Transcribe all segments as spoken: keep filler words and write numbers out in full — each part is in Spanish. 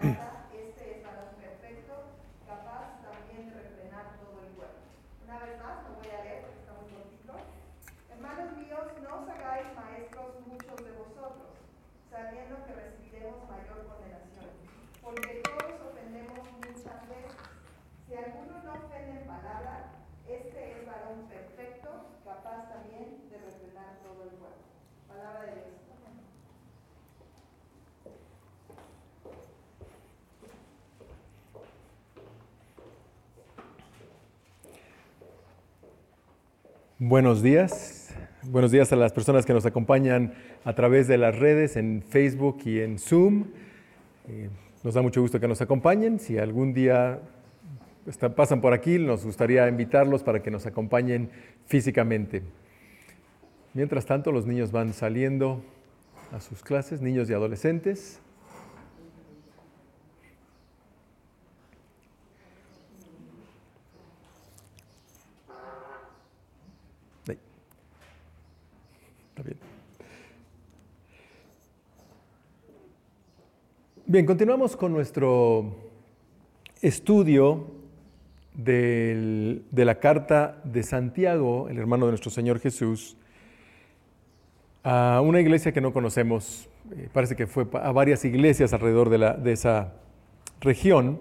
señala, este es varón perfecto, capaz también de refrenar todo el cuerpo. Una vez más, no voy a leer porque está muy cortito. Hermanos míos, no os hagáis maestros muchos de vosotros, sabiendo que recibiremos mayor condenación, porque todos ofendemos muchas veces. Si alguno no ofende en palabra, este es varón perfecto, capaz también de refrenar todo el cuerpo. Palabra de Dios. Buenos días. Buenos días a las personas que nos acompañan a través de las redes, en Facebook y en Zoom. Eh, nos da mucho gusto que nos acompañen. Si algún día está, pasan por aquí, nos gustaría invitarlos para que nos acompañen físicamente. Mientras tanto, los niños van saliendo a sus clases, niños y adolescentes. Está bien. Bien, continuamos con nuestro estudio del, de la carta de Santiago, el hermano de nuestro Señor Jesús, a una iglesia que no conocemos. Eh, parece que fue a varias iglesias alrededor de, la, de esa región.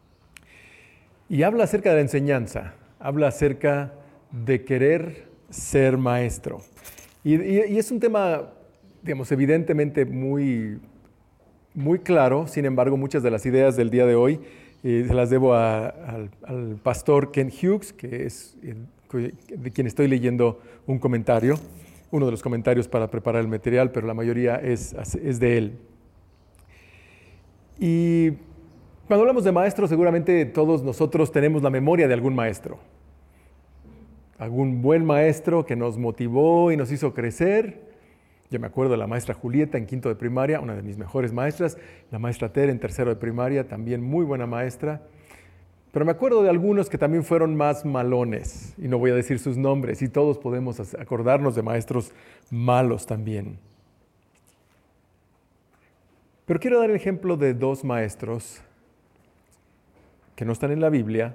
Y habla acerca de la enseñanza, habla acerca de querer ser maestro. Y, y, y es un tema, digamos, evidentemente muy, muy claro. Sin embargo, muchas de las ideas del día de hoy eh, se las debo a, al, al pastor Ken Hughes, que es el, de quien estoy leyendo un comentario, uno de los comentarios para preparar el material, pero la mayoría es, es de él. Y cuando hablamos de maestro, seguramente todos nosotros tenemos la memoria de algún maestro. Algún buen maestro que nos motivó y nos hizo crecer. Yo me acuerdo de la maestra Julieta en quinto de primaria, una de mis mejores maestras. La maestra Tere en tercero de primaria, también muy buena maestra. Pero me acuerdo de algunos que también fueron más malones, y no voy a decir sus nombres, y todos podemos acordarnos de maestros malos también. Pero quiero dar el ejemplo de dos maestros que no están en la Biblia,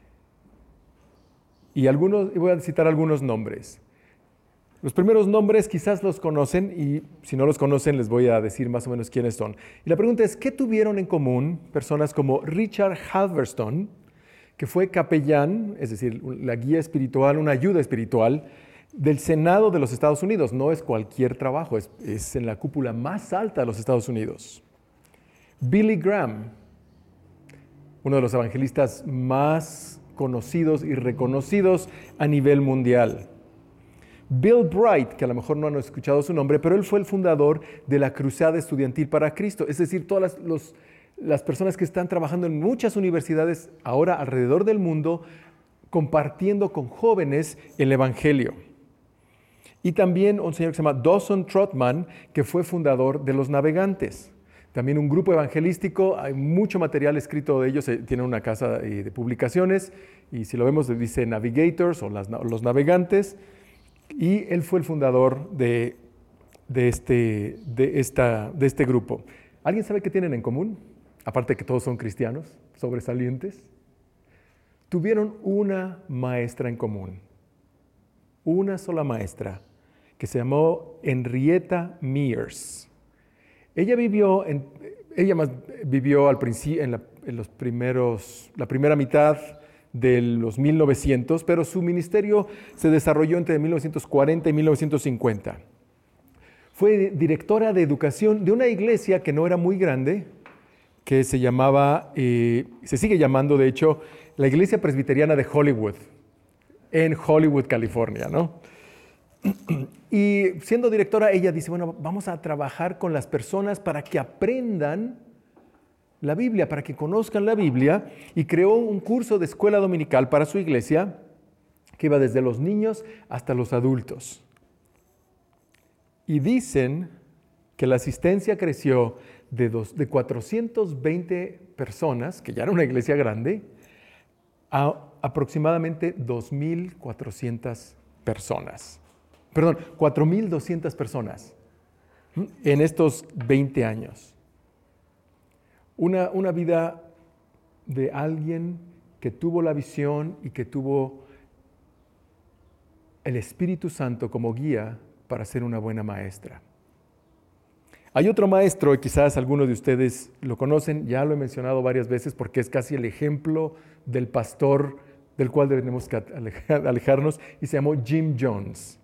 y, algunos, y voy a citar algunos nombres. Los primeros nombres quizás los conocen, y si no los conocen les voy a decir más o menos quiénes son. Y la pregunta es, ¿qué tuvieron en común personas como Richard Halverson, que fue capellán, es decir, la guía espiritual, una ayuda espiritual del Senado de los Estados Unidos? No es cualquier trabajo, es, es en la cúpula más alta de los Estados Unidos. Billy Graham, uno de los evangelistas más conocidos y reconocidos a nivel mundial. Bill Bright, que a lo mejor no han escuchado su nombre, pero él fue el fundador de la Cruzada Estudiantil para Cristo, es decir, todas las, los, las personas que están trabajando en muchas universidades ahora alrededor del mundo, compartiendo con jóvenes el Evangelio. Y también un señor que se llama Dawson Trotman, que fue fundador de Los Navegantes. También un grupo evangelístico, hay mucho material escrito de ellos, tienen una casa de publicaciones, y si lo vemos dice Navigators o las, los Navegantes, y él fue el fundador de, de, este, de, esta, de este grupo. ¿Alguien sabe qué tienen en común? Aparte de que todos son cristianos, sobresalientes. Tuvieron una maestra en común, una sola maestra, que se llamó Henrietta Mears. Ella vivió, en, ella más vivió al principio, en, la, en los primeros, la primera mitad de los mil novecientos, pero su ministerio se desarrolló entre mil novecientos cuarenta y mil novecientos cincuenta. Fue directora de educación de una iglesia que no era muy grande, que se llamaba, eh, se sigue llamando de hecho, la Iglesia Presbiteriana de Hollywood, en Hollywood, California, ¿no? Y siendo directora, ella dice, bueno, vamos a trabajar con las personas para que aprendan la Biblia, para que conozcan la Biblia, y creó un curso de escuela dominical para su iglesia que iba desde los niños hasta los adultos. Y dicen que la asistencia creció de, dos, de cuatrocientas veinte personas, que ya era una iglesia grande, a aproximadamente dos mil cuatrocientas personas. Perdón, cuatro mil doscientas personas en estos veinte años. Una, una vida de alguien que tuvo la visión y que tuvo el Espíritu Santo como guía para ser una buena maestra. Hay otro maestro, y quizás algunos de ustedes lo conocen, ya lo he mencionado varias veces porque es casi el ejemplo del pastor del cual debemos alejarnos, y se llamó Jim Jones.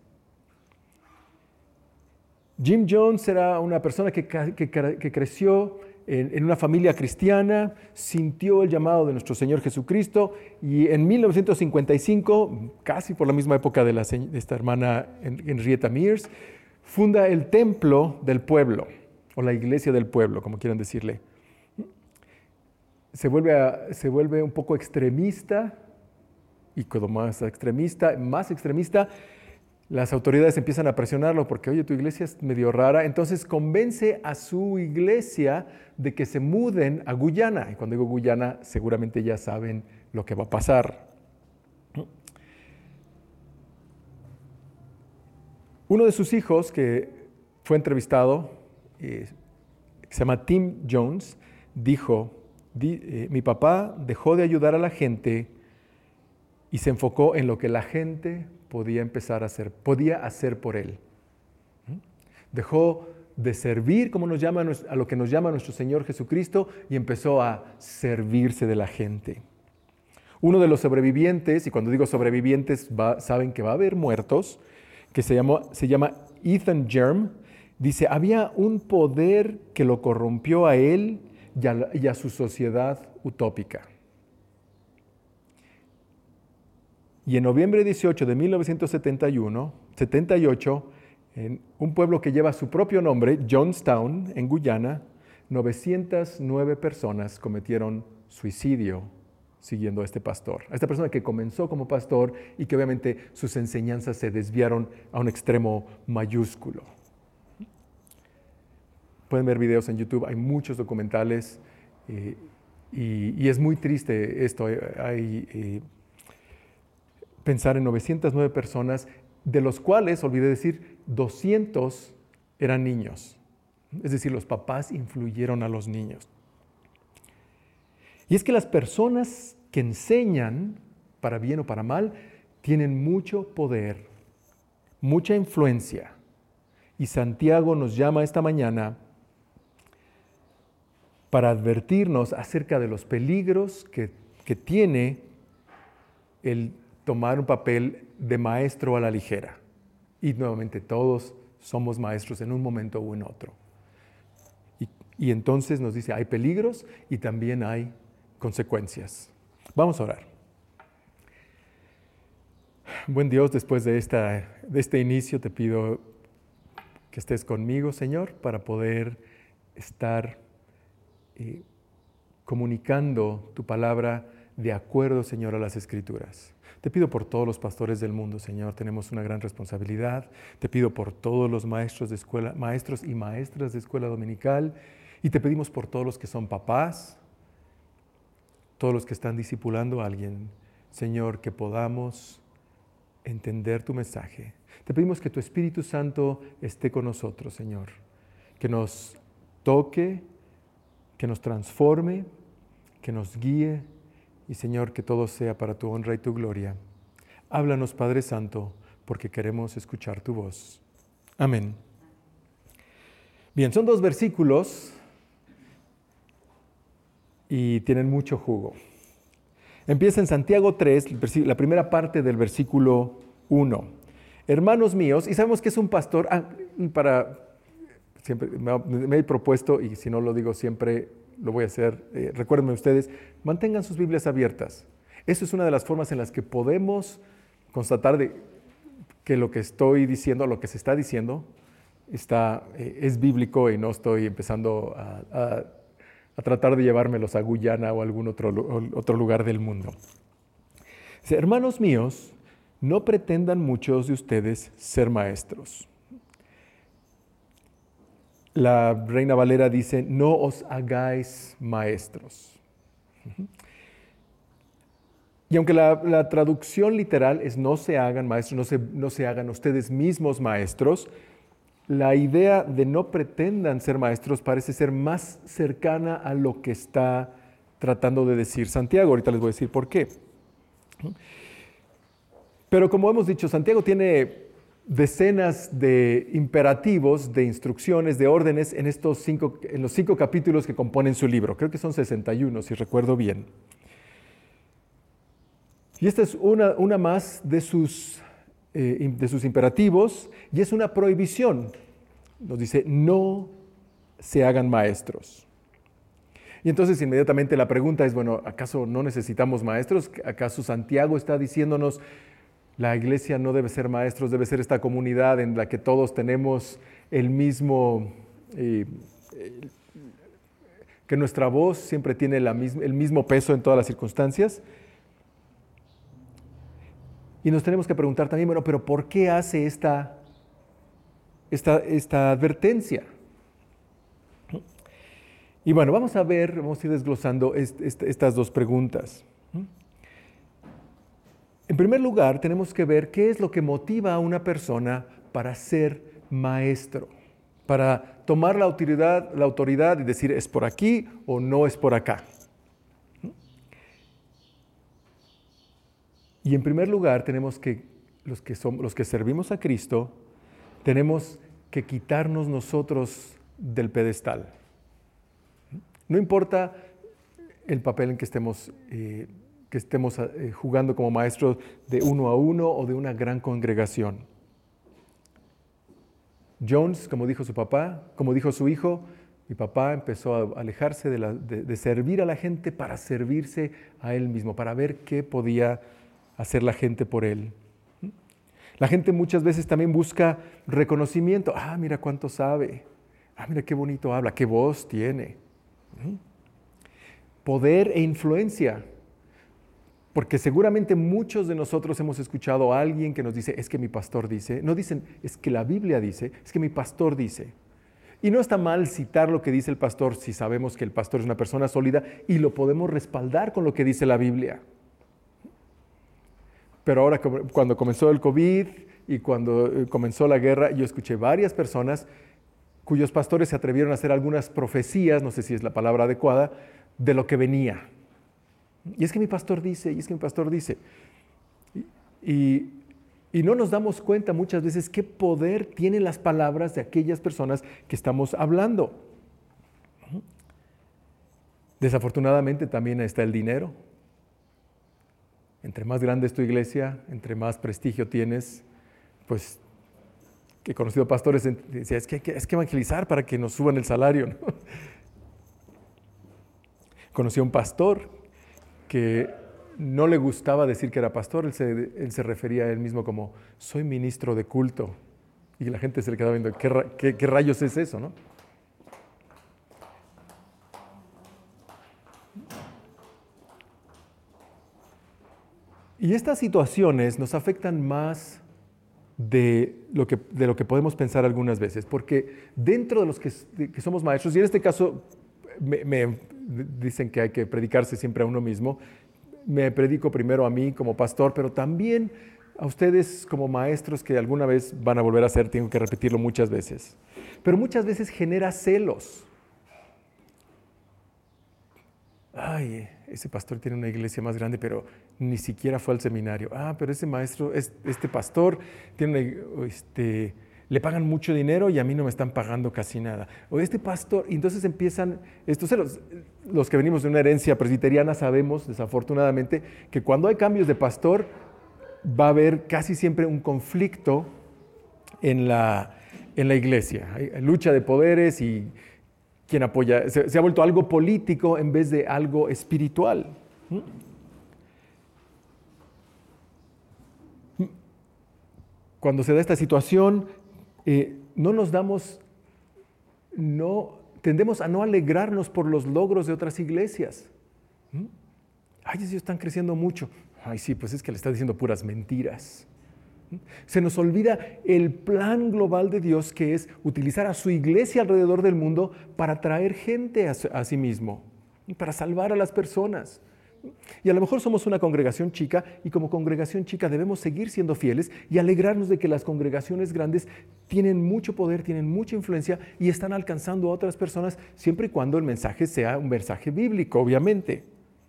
Jim Jones era una persona que, que, que creció en, en una familia cristiana, sintió el llamado de nuestro Señor Jesucristo, y en mil novecientos cincuenta y cinco, casi por la misma época de, la, de esta hermana Henrietta Mears, funda el Templo del Pueblo, o la Iglesia del Pueblo, como quieran decirle. Se vuelve, a, se vuelve un poco extremista, y cuando más extremista, más extremista, las autoridades empiezan a presionarlo porque, oye, tu iglesia es medio rara. Entonces convence a su iglesia de que se muden a Guyana. Y cuando digo Guyana, seguramente ya saben lo que va a pasar. Uno de sus hijos, que fue entrevistado, eh, se llama Tim Jones, dijo, Di, eh, mi papá dejó de ayudar a la gente y se enfocó en lo que la gente podía empezar a hacer, podía hacer por él. Dejó de servir como nos llama, a lo que nos llama nuestro Señor Jesucristo, y empezó a servirse de la gente. Uno de los sobrevivientes, y cuando digo sobrevivientes va, saben que va a haber muertos, que se, llamó, se llama Ethan Germ, dice, había un poder que lo corrompió a él y a, y a su sociedad utópica. Y en noviembre dieciocho de mil novecientos setenta y uno, setenta y ocho, en un pueblo que lleva su propio nombre, Jonestown, en Guyana, novecientas nueve personas cometieron suicidio siguiendo a este pastor. A esta persona que comenzó como pastor y que obviamente sus enseñanzas se desviaron a un extremo mayúsculo. Pueden ver videos en YouTube, hay muchos documentales eh, y, y es muy triste esto. Hay... Eh, pensar en novecientas nueve personas, de los cuales, olvidé decir, doscientos eran niños. Es decir, los papás influyeron a los niños. Y es que las personas que enseñan, para bien o para mal, tienen mucho poder, mucha influencia. Y Santiago nos llama esta mañana para advertirnos acerca de los peligros que, que tiene el tomar un papel de maestro a la ligera. Y nuevamente todos somos maestros en un momento u en otro. Y, y entonces nos dice, hay peligros y también hay consecuencias. Vamos a orar. Buen Dios, después de, esta, de este inicio te pido que estés conmigo, Señor, para poder estar eh, comunicando tu palabra de acuerdo, Señor, a las Escrituras. Te pido por todos los pastores del mundo, Señor, tenemos una gran responsabilidad. Te pido por todos los maestros de escuela, maestros y maestras de escuela dominical, y te pedimos por todos los que son papás, todos los que están discipulando a alguien, Señor, que podamos entender tu mensaje. Te pedimos que tu Espíritu Santo esté con nosotros, Señor, que nos toque, que nos transforme, que nos guíe. Y Señor, que todo sea para tu honra y tu gloria. Háblanos, Padre Santo, porque queremos escuchar tu voz. Amén. Bien, son dos versículos y tienen mucho jugo. Empieza en Santiago tres, la primera parte del versículo uno. Hermanos míos, y sabemos que es un pastor, ah, para, siempre me, me he propuesto, y si no lo digo siempre, lo voy a hacer, eh, recuérdenme ustedes, mantengan sus Biblias abiertas. Eso es una de las formas en las que podemos constatar de que lo que estoy diciendo, lo que se está diciendo, está, eh, es bíblico y no estoy empezando a, a, a tratar de llevármelos a Guyana o a algún otro, otro lugar del mundo. Dice, hermanos míos, no pretendan muchos de ustedes ser maestros. La Reina Valera dice, no os hagáis maestros. Y aunque la, la traducción literal es no se hagan maestros, no se, no se hagan ustedes mismos maestros, la idea de no pretendan ser maestros parece ser más cercana a lo que está tratando de decir Santiago. Ahorita les voy a decir por qué. Pero como hemos dicho, Santiago tiene decenas de imperativos, de instrucciones, de órdenes en, estos cinco, en los cinco capítulos que componen su libro. Creo que son sesenta y uno, si recuerdo bien. Y esta es una, una más de sus, eh, de sus imperativos, y es una prohibición. Nos dice, no se hagan maestros. Y entonces inmediatamente la pregunta es, bueno, ¿acaso no necesitamos maestros? ¿Acaso Santiago está diciéndonos, la iglesia no debe ser maestros, debe ser esta comunidad en la que todos tenemos el mismo, eh, que nuestra voz siempre tiene la misma, el mismo peso en todas las circunstancias? Y nos tenemos que preguntar también, bueno, pero ¿por qué hace esta, esta, esta advertencia? Y bueno, vamos a ver, vamos a ir desglosando est, est, estas dos preguntas. En primer lugar, tenemos que ver qué es lo que motiva a una persona para ser maestro, para tomar la autoridad, la autoridad y decir, ¿es por aquí o no es por acá? Y en primer lugar, tenemos que, los que, somos, los que servimos a Cristo, tenemos que quitarnos nosotros del pedestal. No importa el papel en que estemos, eh, que estemos eh, jugando como maestros de uno a uno o de una gran congregación. Jones, como dijo su papá, como dijo su hijo, mi papá empezó a alejarse de, la, de, de servir a la gente para servirse a él mismo, para ver qué podía hacer la gente por él. La gente muchas veces también busca reconocimiento. Ah, mira cuánto sabe. Ah, mira qué bonito habla, qué voz tiene. Poder e influencia. Porque seguramente muchos de nosotros hemos escuchado a alguien que nos dice, es que mi pastor dice. No dicen, es que la Biblia dice, es que mi pastor dice. Y no está mal citar lo que dice el pastor si sabemos que el pastor es una persona sólida y lo podemos respaldar con lo que dice la Biblia. Pero ahora, cuando comenzó el COVID y cuando comenzó la guerra, yo escuché varias personas cuyos pastores se atrevieron a hacer algunas profecías, no sé si es la palabra adecuada, de lo que venía. Y es que mi pastor dice, y es que mi pastor dice. Y, y no nos damos cuenta muchas veces qué poder tienen las palabras de aquellas personas que estamos hablando. Desafortunadamente también está el dinero. Entre más grande es tu iglesia, entre más prestigio tienes, pues, que he conocido pastores, decía, es que hay que, es que evangelizar para que nos suban el salario, ¿no? Conocí a un pastor que no le gustaba decir que era pastor, él se, él se refería a él mismo como, soy ministro de culto. Y la gente se le quedaba viendo, ¿qué, qué, qué rayos es eso, no? Y estas situaciones nos afectan más de lo que, de lo que podemos pensar algunas veces, porque dentro de los que, de, que somos maestros, y en este caso me, me dicen que hay que predicarse siempre a uno mismo, me predico primero a mí como pastor, pero también a ustedes como maestros que alguna vez van a volver a hacer, tengo que repetirlo muchas veces, pero muchas veces genera celos. Ay, ese pastor tiene una iglesia más grande, pero ni siquiera fue al seminario. Ah, pero ese maestro, este pastor, tiene una, este, le pagan mucho dinero y a mí no me están pagando casi nada. O este pastor, y entonces empiezan estos celos. Los que venimos de una herencia presbiteriana sabemos, desafortunadamente, que cuando hay cambios de pastor, va a haber casi siempre un conflicto en la, en la iglesia. Hay lucha de poderes y quien apoya, se, se ha vuelto algo político en vez de algo espiritual. Cuando se da esta situación, eh, no nos damos, no, tendemos a no alegrarnos por los logros de otras iglesias. Ay, ellos están creciendo mucho. Ay, sí, pues es que le está diciendo puras mentiras. Se nos olvida el plan global de Dios, que es utilizar a su iglesia alrededor del mundo para traer gente a, a sí mismo, para salvar a las personas. Y a lo mejor somos una congregación chica y como congregación chica debemos seguir siendo fieles y alegrarnos de que las congregaciones grandes tienen mucho poder, tienen mucha influencia y están alcanzando a otras personas siempre y cuando el mensaje sea un mensaje bíblico, obviamente.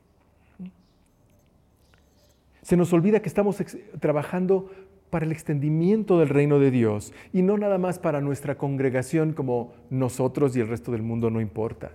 Se nos olvida que estamos ex- trabajando para el extendimiento del reino de Dios y no nada más para nuestra congregación como nosotros y el resto del mundo no importa.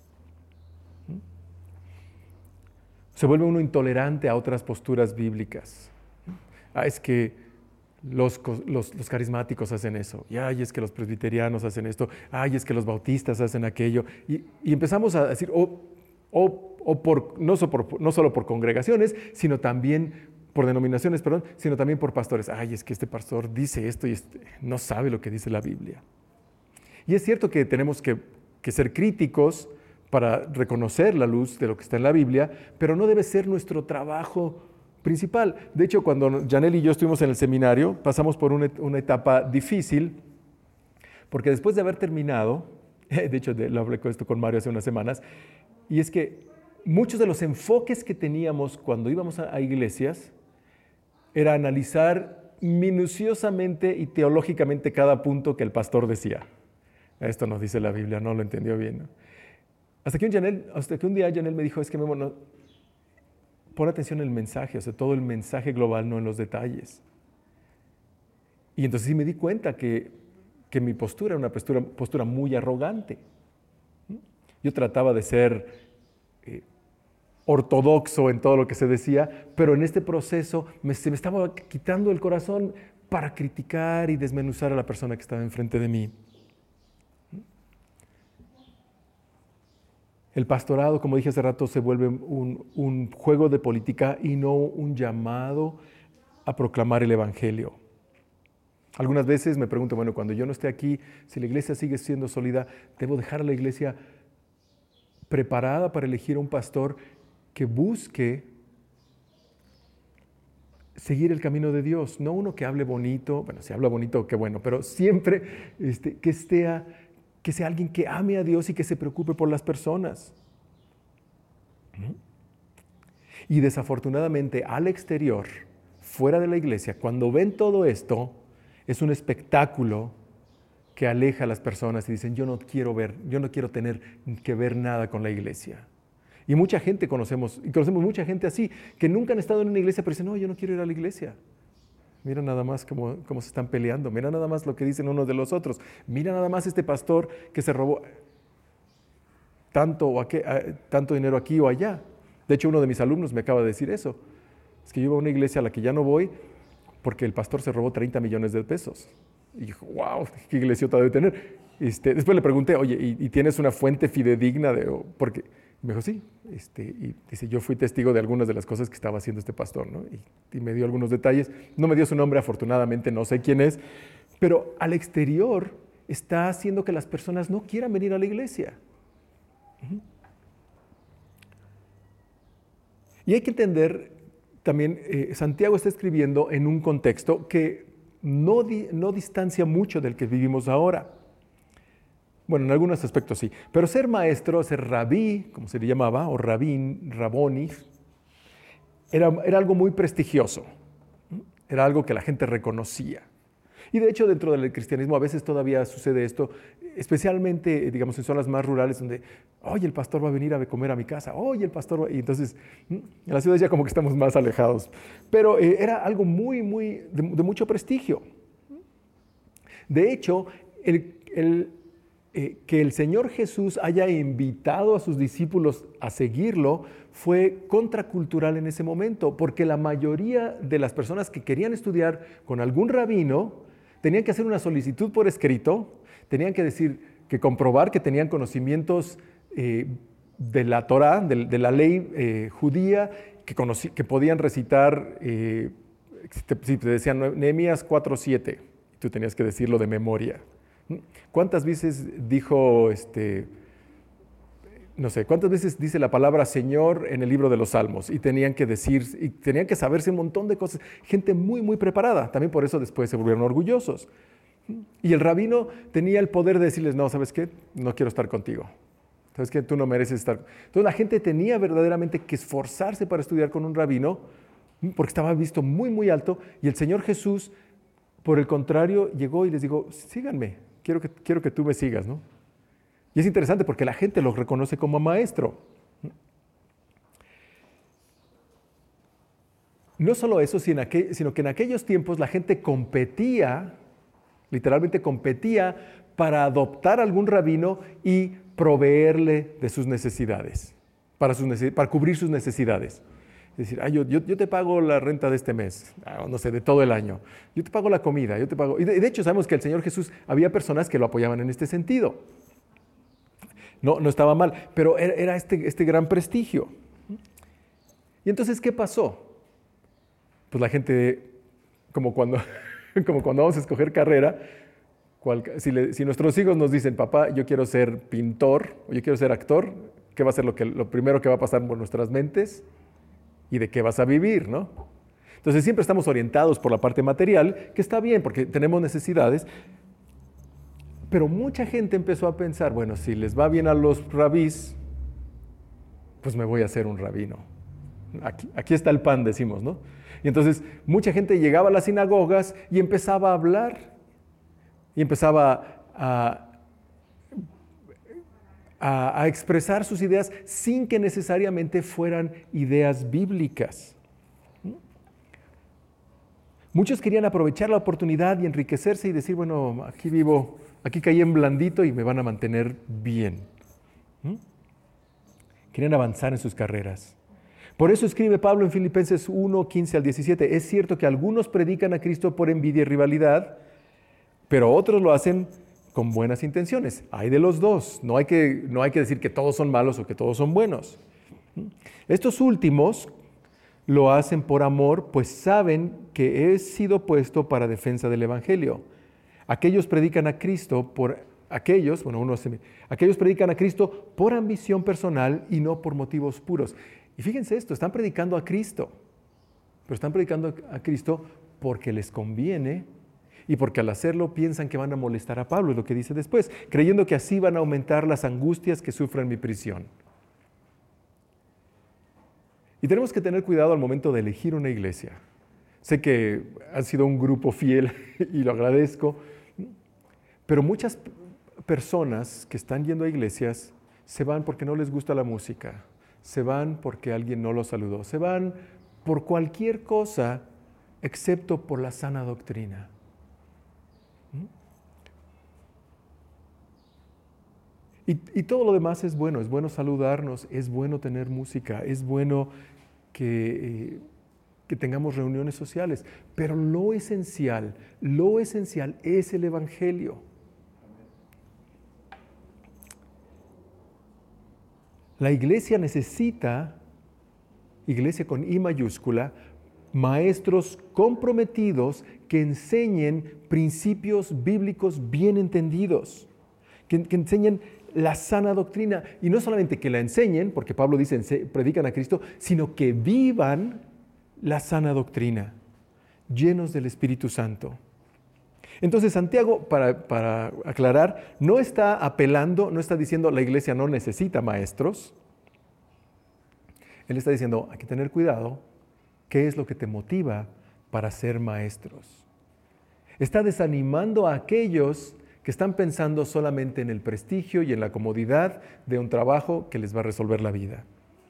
Se vuelve uno intolerante a otras posturas bíblicas. Ah, es que los, los, los carismáticos hacen eso. Y ay, es que los presbiterianos hacen esto. Ay, es que los bautistas hacen aquello. Y, y empezamos a decir, o, o, o por, no, so por, no solo por congregaciones, sino también por denominaciones, perdón, sino también por pastores. Ay, es que este pastor dice esto y este, no sabe lo que dice la Biblia. Y es cierto que tenemos que, que ser críticos para reconocer la luz de lo que está en la Biblia, pero no debe ser nuestro trabajo principal. De hecho, cuando Janel y yo estuvimos en el seminario, pasamos por una, una etapa difícil, porque después de haber terminado, de hecho, lo hablé con esto con Mario hace unas semanas, y es que muchos de los enfoques que teníamos cuando íbamos a, a iglesias era analizar minuciosamente y teológicamente cada punto que el pastor decía. Esto nos dice la Biblia, no lo entendió bien, ¿no? Hasta que, un Janel, hasta que un día Janel me dijo, es que Memo, no, pon atención en el mensaje, o sea, todo el mensaje global, no en los detalles. Y entonces sí me di cuenta que, que mi postura era una postura, postura muy arrogante. Yo trataba de ser eh, ortodoxo en todo lo que se decía, pero en este proceso me, se me estaba quitando el corazón para criticar y desmenuzar a la persona que estaba enfrente de mí. El pastorado, como dije hace rato, se vuelve un, un juego de política y no un llamado a proclamar el Evangelio. Algunas veces me pregunto, bueno, cuando yo no esté aquí, si la iglesia sigue siendo sólida, ¿debo dejar a la iglesia preparada para elegir a un pastor que busque seguir el camino de Dios? No uno que hable bonito, bueno, si habla bonito, qué bueno, pero siempre este, que esté a, que sea alguien que ame a Dios y que se preocupe por las personas. Y desafortunadamente al exterior, fuera de la iglesia, cuando ven todo esto, es un espectáculo que aleja a las personas y dicen, yo no quiero ver, yo no quiero tener que ver nada con la iglesia. Y mucha gente conocemos, y conocemos mucha gente así, que nunca han estado en una iglesia, pero dicen, no, yo no quiero ir a la iglesia. Mira nada más cómo, cómo se están peleando, mira nada más lo que dicen unos de los otros, mira nada más este pastor que se robó tanto, o aquel, tanto dinero aquí o allá. De hecho, uno de mis alumnos me acaba de decir eso. Es que yo iba a una iglesia a la que ya no voy porque el pastor se robó treinta millones de pesos. Y dijo, wow, ¿qué iglesiota debe tener? Este, después le pregunté, oye, ¿y, y tienes una fuente fidedigna? De, porque me dijo, sí. Este, y dice, yo fui testigo de algunas de las cosas que estaba haciendo este pastor, ¿no? Y, y me dio algunos detalles. No me dio su nombre, afortunadamente, no sé quién es. Pero al exterior está haciendo que las personas no quieran venir a la iglesia. Uh-huh. Y hay que entender, también eh, Santiago está escribiendo en un contexto que no, di, no distancia mucho del que vivimos ahora. Bueno, en algunos aspectos sí, pero ser maestro, ser rabí, como se le llamaba, o rabín, raboni, era, era algo muy prestigioso, era algo que la gente reconocía. Y de hecho dentro del cristianismo a veces todavía sucede esto, especialmente digamos en zonas más rurales donde, oye, el pastor va a venir a comer a mi casa, oye, el pastor va... Y entonces en las ciudades ya como que estamos más alejados. Pero eh, era algo muy, muy, de, de mucho prestigio. De hecho, el, el, eh, que el Señor Jesús haya invitado a sus discípulos a seguirlo fue contracultural en ese momento, porque la mayoría de las personas que querían estudiar con algún rabino tenían que hacer una solicitud por escrito, tenían que decir, que comprobar que tenían conocimientos eh, de la Torá, de, de la ley eh, judía, que, conocí, que podían recitar, eh, si, te, si te decían Nehemías cuatro siete, tú tenías que decirlo de memoria. ¿Cuántas veces dijo, este, no sé, cuántas veces dice la palabra Señor en el libro de los Salmos? Y tenían que decir, y tenían que saberse un montón de cosas. Gente muy, muy preparada. También por eso después se volvieron orgullosos. Y el rabino tenía el poder de decirles, no, ¿sabes qué? No quiero estar contigo. ¿Sabes qué? Tú no mereces estar. Entonces la gente tenía verdaderamente que esforzarse para estudiar con un rabino porque estaba visto muy, muy alto. Y el Señor Jesús, por el contrario, llegó y les dijo, síganme, quiero que, quiero que tú me sigas, ¿no? Y es interesante porque la gente lo reconoce como maestro. No solo eso, sino que en aquellos tiempos la gente competía, literalmente competía para adoptar algún rabino y proveerle de sus necesidades, para, sus necesidades, para cubrir sus necesidades. Es decir, ah, yo, yo, yo te pago la renta de este mes, ah, no sé, de todo el año. Yo te pago la comida, yo te pago... Y de, de hecho sabemos que el Señor Jesús, había personas que lo apoyaban en este sentido. No, no estaba mal, pero era, era este, este gran prestigio. Y entonces, ¿qué pasó? Pues la gente, como cuando, como cuando vamos a escoger carrera, cual, si, le, si nuestros hijos nos dicen, papá, yo quiero ser pintor, o yo quiero ser actor, ¿qué va a ser lo, que, lo primero que va a pasar por nuestras mentes? ¿Y de qué vas a vivir, no? Entonces siempre estamos orientados por la parte material, que está bien, porque tenemos necesidades, pero mucha gente empezó a pensar, bueno, si les va bien a los rabís, pues me voy a hacer un rabino. Aquí, aquí está el pan, decimos, ¿no? Y entonces mucha gente llegaba a las sinagogas y empezaba a hablar, y empezaba a, a, a expresar sus ideas sin que necesariamente fueran ideas bíblicas. Muchos querían aprovechar la oportunidad y enriquecerse y decir, bueno, aquí vivo, aquí caí en blandito y me van a mantener bien. ¿Mm? Querían avanzar en sus carreras. Por eso escribe Pablo en Filipenses uno, quince al diecisiete, es cierto que algunos predican a Cristo por envidia y rivalidad, pero otros lo hacen con buenas intenciones. Hay de los dos, no hay que, no hay que decir que todos son malos o que todos son buenos. Estos últimos lo hacen por amor, pues saben que he sido puesto para defensa del Evangelio. Aquellos predican a Cristo por aquellos, bueno, uno se, aquellos predican a Cristo por ambición personal y no por motivos puros. Y fíjense esto, están predicando a Cristo, pero están predicando a Cristo porque les conviene y porque al hacerlo piensan que van a molestar a Pablo, es lo que dice después, creyendo que así van a aumentar las angustias que sufro en mi prisión. Y tenemos que tener cuidado al momento de elegir una iglesia. Sé que han sido un grupo fiel y lo agradezco, pero muchas personas que están yendo a iglesias se van porque no les gusta la música, se van porque alguien no los saludó, se van por cualquier cosa excepto por la sana doctrina. Y, y todo lo demás es bueno, es bueno saludarnos, es bueno tener música, es bueno que, eh, que tengamos reuniones sociales, pero lo esencial, lo esencial es el Evangelio. La iglesia necesita, iglesia con I mayúscula, maestros comprometidos que enseñen principios bíblicos bien entendidos, que, que enseñen la sana doctrina, y no solamente que la enseñen, porque Pablo dice, predican a Cristo, sino que vivan la sana doctrina, llenos del Espíritu Santo. Entonces Santiago, para, para aclarar, no está apelando, no está diciendo la iglesia no necesita maestros. Él está diciendo, hay que tener cuidado, ¿qué es lo que te motiva para ser maestros? Está desanimando a aquellos que están pensando solamente en el prestigio y en la comodidad de un trabajo que les va a resolver la vida.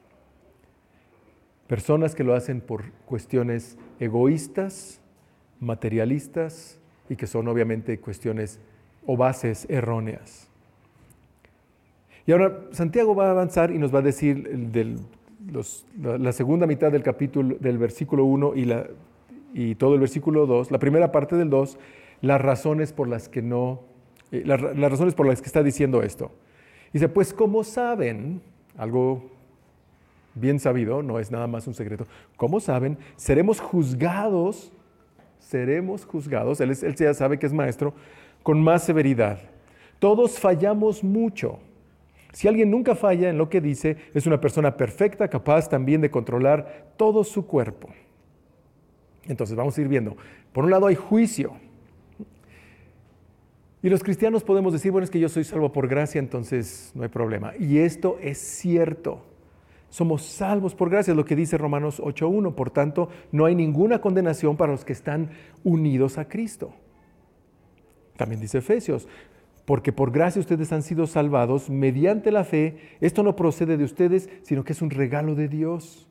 Personas que lo hacen por cuestiones egoístas, materialistas, y que son obviamente cuestiones o bases erróneas. Y ahora Santiago va a avanzar y nos va a decir del, los, la, la segunda mitad del capítulo, del versículo uno y, la, y todo el versículo dos, la primera parte del dos, las razones por las que no, eh, las, las razones por las que está diciendo esto. Dice, pues como saben, algo bien sabido, no es nada más un secreto, como saben, seremos juzgados seremos juzgados, él, es, él ya sabe que es maestro, con más severidad. Todos fallamos mucho. Si alguien nunca falla en lo que dice, es una persona perfecta, capaz también de controlar todo su cuerpo. Entonces vamos a ir viendo. Por un lado hay juicio. Y los cristianos podemos decir, bueno, es que yo soy salvo por gracia, entonces no hay problema. Y esto es cierto. Somos salvos por gracia, es lo que dice Romanos ocho uno. Por tanto, no hay ninguna condenación para los que están unidos a Cristo. También dice Efesios, porque por gracia ustedes han sido salvados mediante la fe. Esto no procede de ustedes, sino que es un regalo de Dios.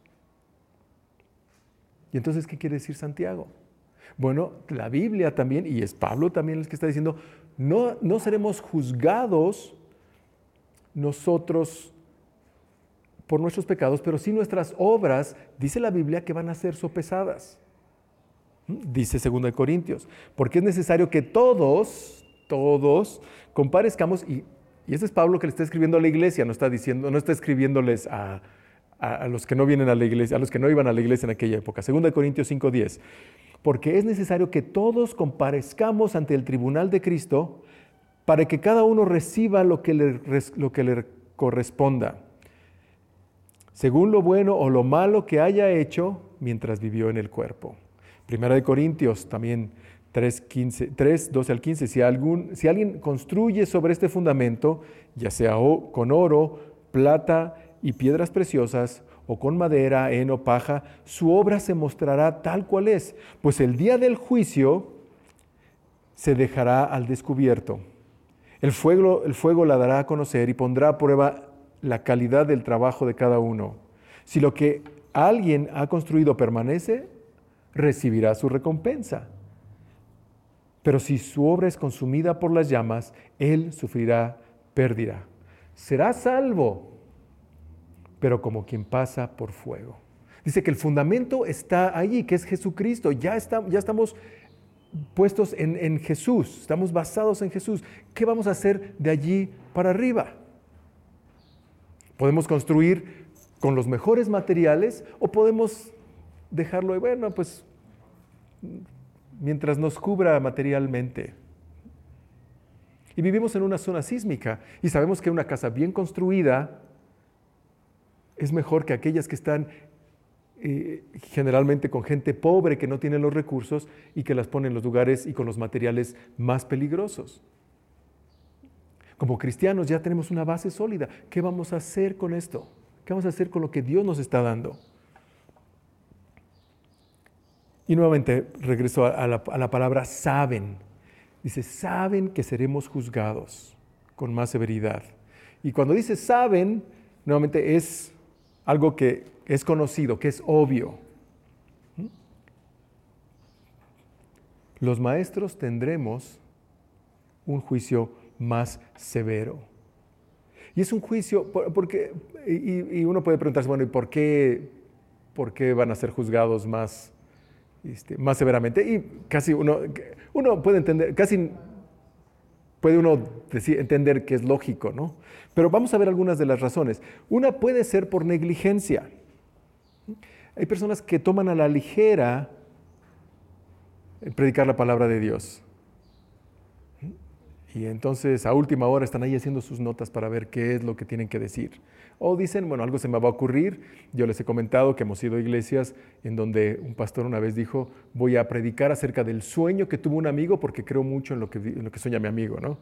¿Y entonces qué quiere decir Santiago? Bueno, la Biblia también, y es Pablo también el que está diciendo, no, no seremos juzgados nosotros por nuestros pecados, pero sí nuestras obras, dice la Biblia, que van a ser sopesadas. Dice segunda de Corintios, porque es necesario que todos, todos comparezcamos, y, y ese es Pablo que le está escribiendo a la iglesia, no está diciendo, no está escribiéndoles a, a, a los que no vienen a la iglesia, a los que no iban a la iglesia en aquella época. segunda de Corintios cinco diez. Porque es necesario que todos comparezcamos ante el tribunal de Cristo para que cada uno reciba lo que le, lo que le corresponda, según lo bueno o lo malo que haya hecho mientras vivió en el cuerpo. Primera de Corintios también tres, doce al quince. Si, algún, si alguien construye sobre este fundamento, ya sea o, con oro, plata y piedras preciosas, o con madera, heno, paja, su obra se mostrará tal cual es, pues el día del juicio se dejará al descubierto. El fuego, el fuego la dará a conocer y pondrá a prueba la calidad del trabajo de cada uno. Si lo que alguien ha construido permanece, recibirá su recompensa. Pero si su obra es consumida por las llamas, él sufrirá pérdida. Será salvo, pero como quien pasa por fuego. Dice que el fundamento está allí, que es Jesucristo. Ya, está, ya estamos puestos en, en Jesús, estamos basados en Jesús. ¿Qué vamos a hacer de allí para arriba? Podemos construir con los mejores materiales o podemos dejarlo y bueno, pues mientras nos cubra materialmente. Y vivimos en una zona sísmica y sabemos que una casa bien construida es mejor que aquellas que están eh, generalmente con gente pobre que no tiene los recursos y que las pone en los lugares y con los materiales más peligrosos. Como cristianos ya tenemos una base sólida. ¿Qué vamos a hacer con esto? ¿Qué vamos a hacer con lo que Dios nos está dando? Y nuevamente regreso a la, a la palabra saben. Dice, saben que seremos juzgados con más severidad. Y cuando dice saben, nuevamente es algo que es conocido, que es obvio. Los maestros tendremos un juicio más severo. Y es un juicio, porque, y, y uno puede preguntarse, bueno, ¿y por qué, por qué van a ser juzgados más, este, más severamente? Y casi uno, uno puede entender, casi puede uno decir, entender que es lógico, ¿no? Pero vamos a ver algunas de las razones. Una puede ser por negligencia. Hay personas que toman a la ligera predicar la palabra de Dios. Y entonces a última hora están ahí haciendo sus notas para ver qué es lo que tienen que decir. O dicen, bueno, algo se me va a ocurrir. Yo les he comentado que hemos ido a iglesias en donde un pastor una vez dijo, voy a predicar acerca del sueño que tuvo un amigo porque creo mucho en lo que, en lo que sueña mi amigo, ¿no?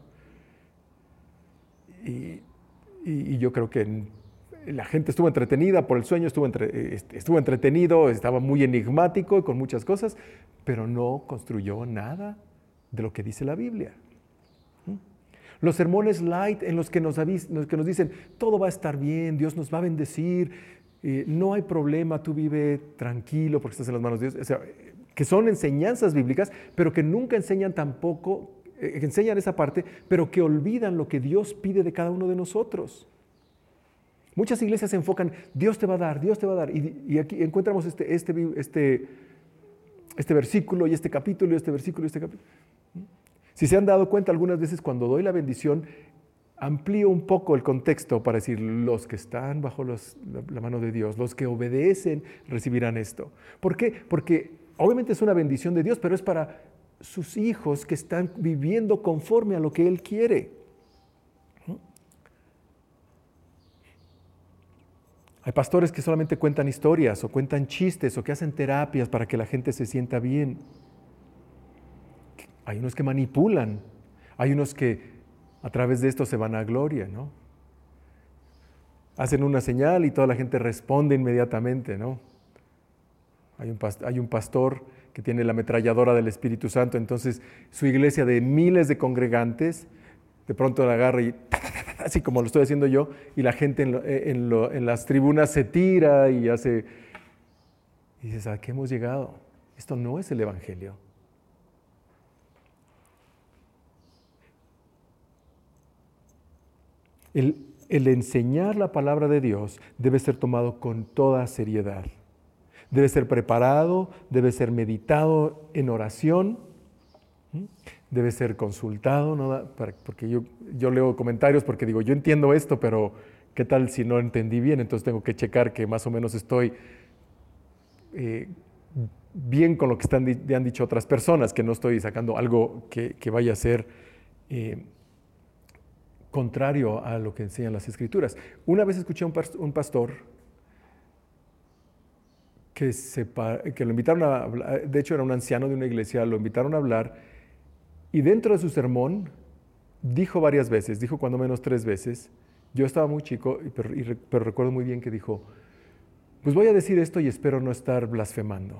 Y, y, y yo creo que la gente estuvo entretenida por el sueño, estuvo, entre, estuvo entretenido, estaba muy enigmático con muchas cosas, pero no construyó nada de lo que dice la Biblia. Los sermones light en los que nos, avis, los que nos dicen, todo va a estar bien, Dios nos va a bendecir, eh, no hay problema, tú vive tranquilo porque estás en las manos de Dios. O sea, que son enseñanzas bíblicas, pero que nunca enseñan tampoco, eh, que enseñan esa parte, pero que olvidan lo que Dios pide de cada uno de nosotros. Muchas iglesias se enfocan, Dios te va a dar, Dios te va a dar. Y, y aquí encontramos este, este, este, este versículo y este capítulo y este versículo y este capítulo. Si se han dado cuenta, algunas veces cuando doy la bendición, amplío un poco el contexto para decir, los que están bajo los, la, la mano de Dios, los que obedecen, recibirán esto. ¿Por qué? Porque obviamente es una bendición de Dios, pero es para sus hijos que están viviendo conforme a lo que Él quiere. Hay pastores que solamente cuentan historias o cuentan chistes o que hacen terapias para que la gente se sienta bien. Hay unos que manipulan, Hay unos que a través de esto se van a gloria, ¿no? Hacen una señal y toda la gente responde inmediatamente, ¿no? Hay un, past- hay un pastor que tiene la ametralladora del Espíritu Santo, entonces su iglesia de miles de congregantes, de pronto la agarra y así como lo estoy haciendo yo, y la gente en, lo, en, lo, en las tribunas se tira y hace... Y dices, ¿a qué hemos llegado? Esto no es el Evangelio. El, el enseñar la palabra de Dios debe ser tomado con toda seriedad. Debe ser preparado, debe ser meditado en oración, debe ser consultado, ¿no? Porque yo, yo leo comentarios porque digo, yo entiendo esto, pero ¿qué tal si no entendí bien? Entonces tengo que checar que más o menos estoy eh, bien con lo que están, han dicho otras personas, que no estoy sacando algo que, que vaya a ser eh, contrario a lo que enseñan las Escrituras. Una vez escuché a un pastor que, se, que lo invitaron a hablar, de hecho era un anciano de una iglesia, lo invitaron a hablar, y dentro de su sermón dijo varias veces, dijo cuando menos tres veces, yo estaba muy chico, pero, y, pero recuerdo muy bien que dijo, pues voy a decir esto y espero no estar blasfemando.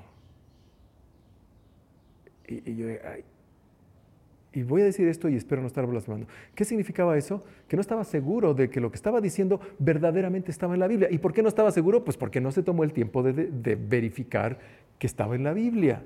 Y, y yo, ay, y voy a decir esto y espero no estar blasfemando. ¿Qué significaba eso? Que no estaba seguro de que lo que estaba diciendo verdaderamente estaba en la Biblia. ¿Y por qué no estaba seguro? Pues porque no se tomó el tiempo de, de, de verificar que estaba en la Biblia.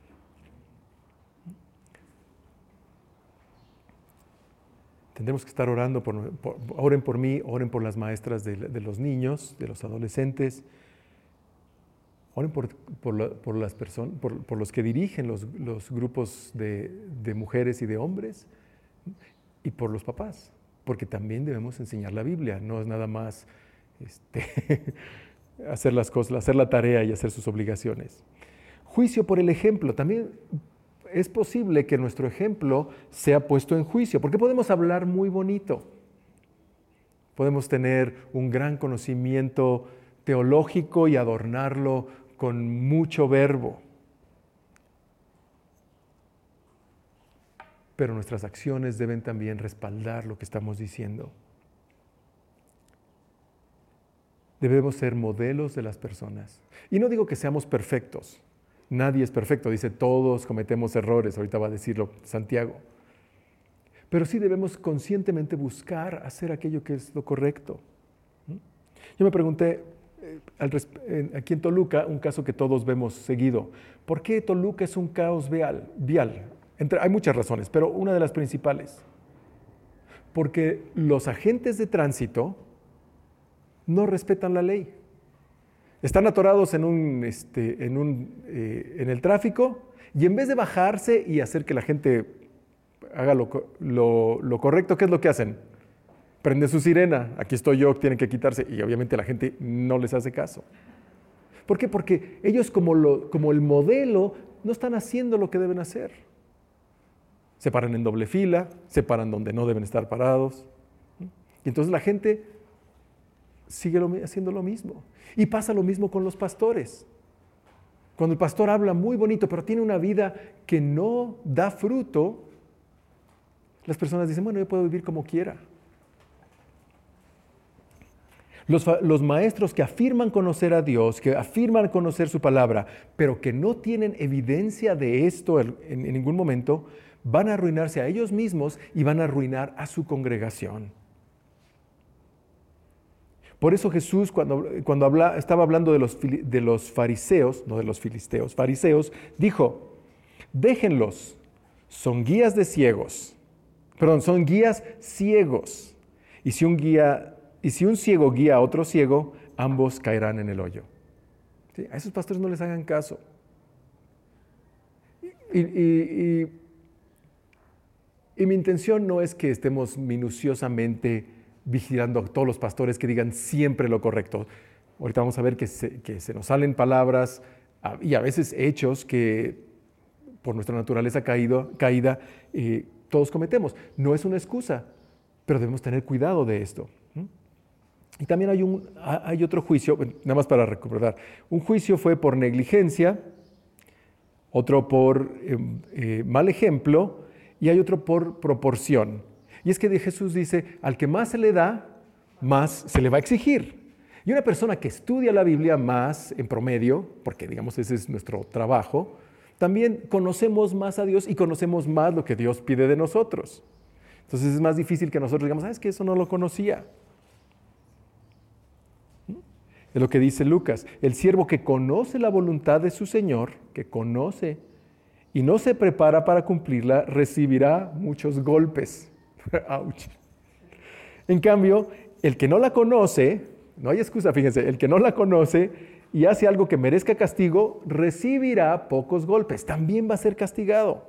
Tendremos que estar orando, por, por, oren por mí, oren por las maestras de, de los niños, de los adolescentes, oren por, por, la, por las personas, por, por los que dirigen los, los grupos de, de mujeres y de hombres, y por los papás, porque también debemos enseñar la Biblia, no es nada más este, hacer las cosas, hacer la tarea y hacer sus obligaciones. Juicio por el ejemplo, también es posible que nuestro ejemplo sea puesto en juicio, porque podemos hablar muy bonito, podemos tener un gran conocimiento teológico y adornarlo con mucho verbo, pero nuestras acciones deben también respaldar lo que estamos diciendo. Debemos ser modelos de las personas. Y no digo que seamos perfectos. Nadie es perfecto. Dice, todos cometemos errores. Ahorita va a decirlo Santiago. Pero sí debemos conscientemente buscar hacer aquello que es lo correcto. Yo me pregunté, eh, aquí en Toluca, un caso que todos vemos seguido. ¿Por qué Toluca es un caos vial? vial? Entre, hay muchas razones, pero una de las principales. Porque los agentes de tránsito no respetan la ley. Están atorados en, un, este, en, un, eh, en el tráfico y en vez de bajarse y hacer que la gente haga lo, lo, lo correcto, ¿qué es lo que hacen? Prenden su sirena, aquí estoy yo, tienen que quitarse, y obviamente la gente no les hace caso. ¿Por qué? Porque ellos como, lo, como el modelo no están haciendo lo que deben hacer. Se paran en doble fila, se paran donde no deben estar parados. Y entonces la gente sigue lo, haciendo lo mismo. Y pasa lo mismo con los pastores. Cuando el pastor habla muy bonito, pero tiene una vida que no da fruto, las personas dicen, bueno, yo puedo vivir como quiera. Los, los maestros que afirman conocer a Dios, que afirman conocer su palabra, pero que no tienen evidencia de esto en, en, en ningún momento, van a arruinarse a ellos mismos y van a arruinar a su congregación. Por eso Jesús, cuando, cuando habla, estaba hablando de los, de los fariseos, no de los filisteos, fariseos, dijo, déjenlos, son guías de ciegos, perdón, son guías ciegos. Y si un guía... Y si un ciego guía a otro ciego, ambos caerán en el hoyo. ¿Sí? A esos pastores no les hagan caso. Y, y, y, y mi intención no es que estemos minuciosamente vigilando a todos los pastores que digan siempre lo correcto. Ahorita vamos a ver que se, que se nos salen palabras y a veces hechos que por nuestra naturaleza caído, caída eh, todos cometemos. No es una excusa, pero debemos tener cuidado de esto. Y también hay, un, hay otro juicio, nada más para recordar. Un juicio fue por negligencia, otro por eh, eh, mal ejemplo y hay otro por proporción. Y es que Jesús dice, al que más se le da, más se le va a exigir. Y una persona que estudia la Biblia más en promedio, porque digamos ese es nuestro trabajo, también conocemos más a Dios y conocemos más lo que Dios pide de nosotros. Entonces es más difícil que nosotros digamos, ah, es que eso no lo conocía. Es lo que dice Lucas, el siervo que conoce la voluntad de su Señor, que conoce y no se prepara para cumplirla, recibirá muchos golpes. Ouch. En cambio, el que no la conoce, no hay excusa, fíjense, el que no la conoce y hace algo que merezca castigo, recibirá pocos golpes, también va a ser castigado.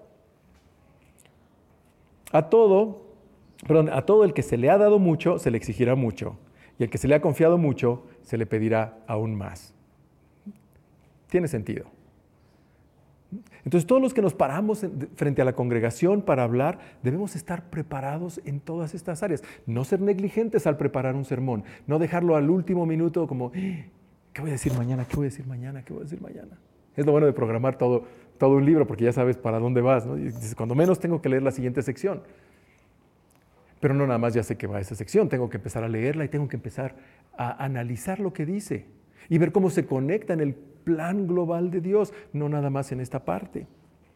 A todo, perdón, a todo el que se le ha dado mucho, se le exigirá mucho, y el que se le ha confiado mucho, se le pedirá aún más. Tiene sentido. Entonces, todos los que nos paramos frente a la congregación para hablar, debemos estar preparados en todas estas áreas. No ser negligentes al preparar un sermón. No dejarlo al último minuto como, ¿qué voy a decir mañana? ¿Qué voy a decir mañana? ¿Qué voy a decir mañana? Es lo bueno de programar todo, todo un libro, porque ya sabes para dónde vas, ¿no? Y dices, cuando menos tengo que leer la siguiente sección. Pero no nada más ya sé que va a esa sección. Tengo que empezar a leerla y tengo que empezar a analizar lo que dice y ver cómo se conecta en el plan global de Dios, no nada más en esta parte.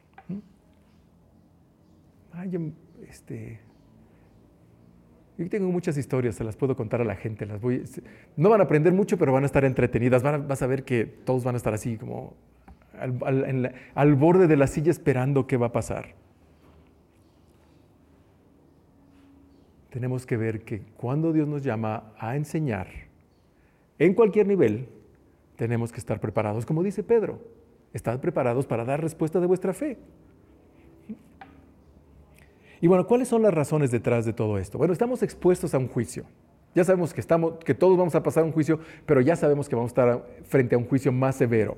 Ay, este, yo tengo muchas historias, se las puedo contar a la gente. Las voy, no van a aprender mucho, pero van a estar entretenidas. Van a, vas a ver que todos van a estar así como al, al, en la, al borde de la silla esperando qué va a pasar. Tenemos que ver que cuando Dios nos llama a enseñar, en cualquier nivel, tenemos que estar preparados, como dice Pedro, estad preparados para dar respuesta de vuestra fe. Y bueno, ¿cuáles son las razones detrás de todo esto? Bueno, estamos expuestos a un juicio. Ya sabemos que, estamos, que todos vamos a pasar un juicio, pero ya sabemos que vamos a estar frente a un juicio más severo.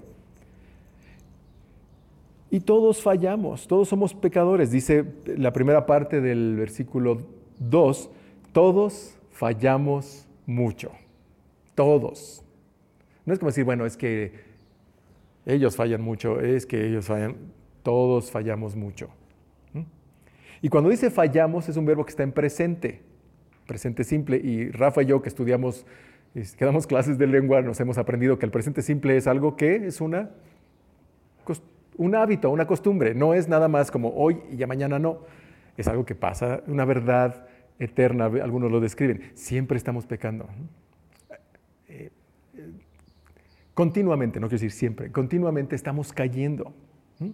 Y todos fallamos, todos somos pecadores. Dice la primera parte del versículo dos, todos fallamos mucho. Todos. No es como decir, bueno, es que ellos fallan mucho, es que ellos fallan, todos fallamos mucho. ¿Mm? Y cuando dice fallamos es un verbo que está en presente, presente simple, y Rafa y yo que estudiamos, que damos clases de lengua, nos hemos aprendido que el presente simple es algo que es una, un hábito, una costumbre, no es nada más como hoy y ya mañana no, es algo que pasa, una verdad eterna, algunos lo describen, siempre estamos pecando. Eh, eh, Continuamente, no quiero decir siempre, continuamente estamos cayendo. ¿Mm?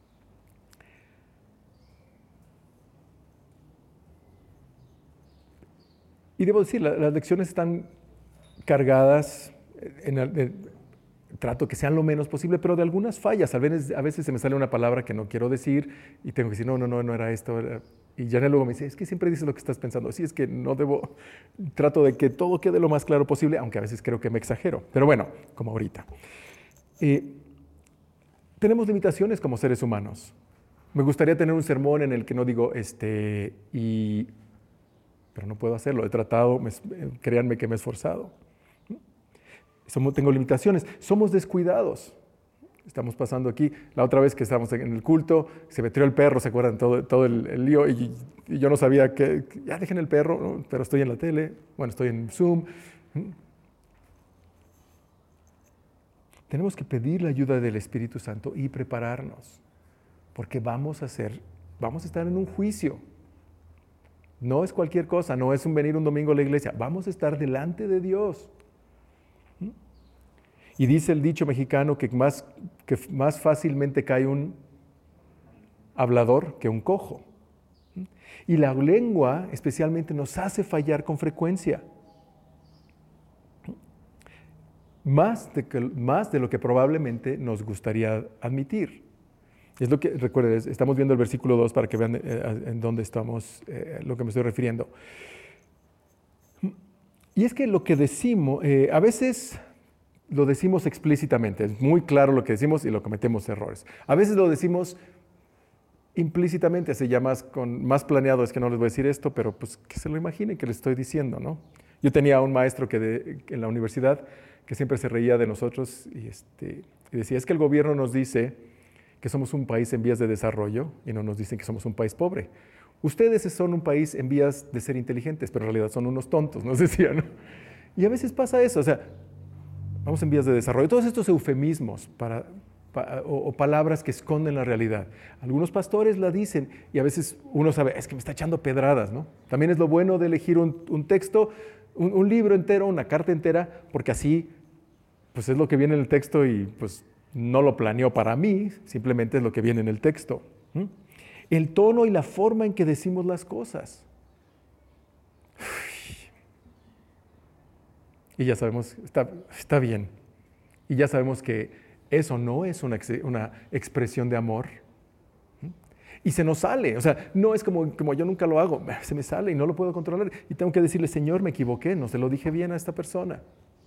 Y debo decir, la, las lecciones están cargadas, en el, en, trato que sean lo menos posible, pero de algunas fallas. A veces, a veces se me sale una palabra que no quiero decir y tengo que decir, no, no, no, no era esto. Era... Y Janet luego me dice, es que siempre dices lo que estás pensando. Sí, es que no debo, trato de que todo quede lo más claro posible, aunque a veces creo que me exagero. Pero bueno, como ahorita. Eh, tenemos limitaciones como seres humanos. Me gustaría tener un sermón en el que no digo, este, y, pero no puedo hacerlo. He tratado, me, créanme que me he esforzado. Somos, tengo limitaciones. Somos descuidados. Estamos pasando aquí, la otra vez que estábamos en el culto, se metió el perro, ¿se acuerdan? Todo, todo el, el lío, y, y yo no sabía que, que ya dejen el perro, ¿no? Pero estoy en la tele, bueno, estoy en Zoom. Tenemos que pedir la ayuda del Espíritu Santo y prepararnos, porque vamos a hacer, vamos a estar en un juicio. No es cualquier cosa, no es un venir un domingo a la iglesia, vamos a estar delante de Dios. Y dice el dicho mexicano que más, que más fácilmente cae un hablador que un cojo. Y la lengua especialmente nos hace fallar con frecuencia. Más de, que, más de lo que probablemente nos gustaría admitir. Es lo que, recuerden, estamos viendo el versículo dos para que vean eh, en dónde estamos, eh, lo que me estoy refiriendo. Y es que lo que decimos, eh, a veces... lo decimos explícitamente, es muy claro lo que decimos y lo cometemos errores. A veces lo decimos implícitamente, se llama más, con, más planeado, es que no les voy a decir esto, pero pues que se lo imaginen que les estoy diciendo, ¿no? Yo tenía un maestro que de, en la universidad que siempre se reía de nosotros y, este, y decía, es que el gobierno nos dice que somos un país en vías de desarrollo y no nos dicen que somos un país pobre. Ustedes son un país en vías de ser inteligentes, pero en realidad son unos tontos, nos decían, ¿no? Y a veces pasa eso, o sea, vamos en vías de desarrollo. Todos estos eufemismos para, pa, o, o palabras que esconden la realidad. Algunos pastores la dicen y a veces uno sabe, es que me está echando pedradas, ¿no? También es lo bueno de elegir un, un texto, un, un libro entero, una carta entera, porque así, pues es lo que viene en el texto y pues no lo planeo para mí, simplemente es lo que viene en el texto. ¿Mm? El tono y la forma en que decimos las cosas. Y ya sabemos, está, está bien. Y ya sabemos que eso no es una, una expresión de amor. Y se nos sale, o sea, no es como, como yo nunca lo hago, se me sale y no lo puedo controlar. Y tengo que decirle, Señor, me equivoqué, no se lo dije bien a esta persona.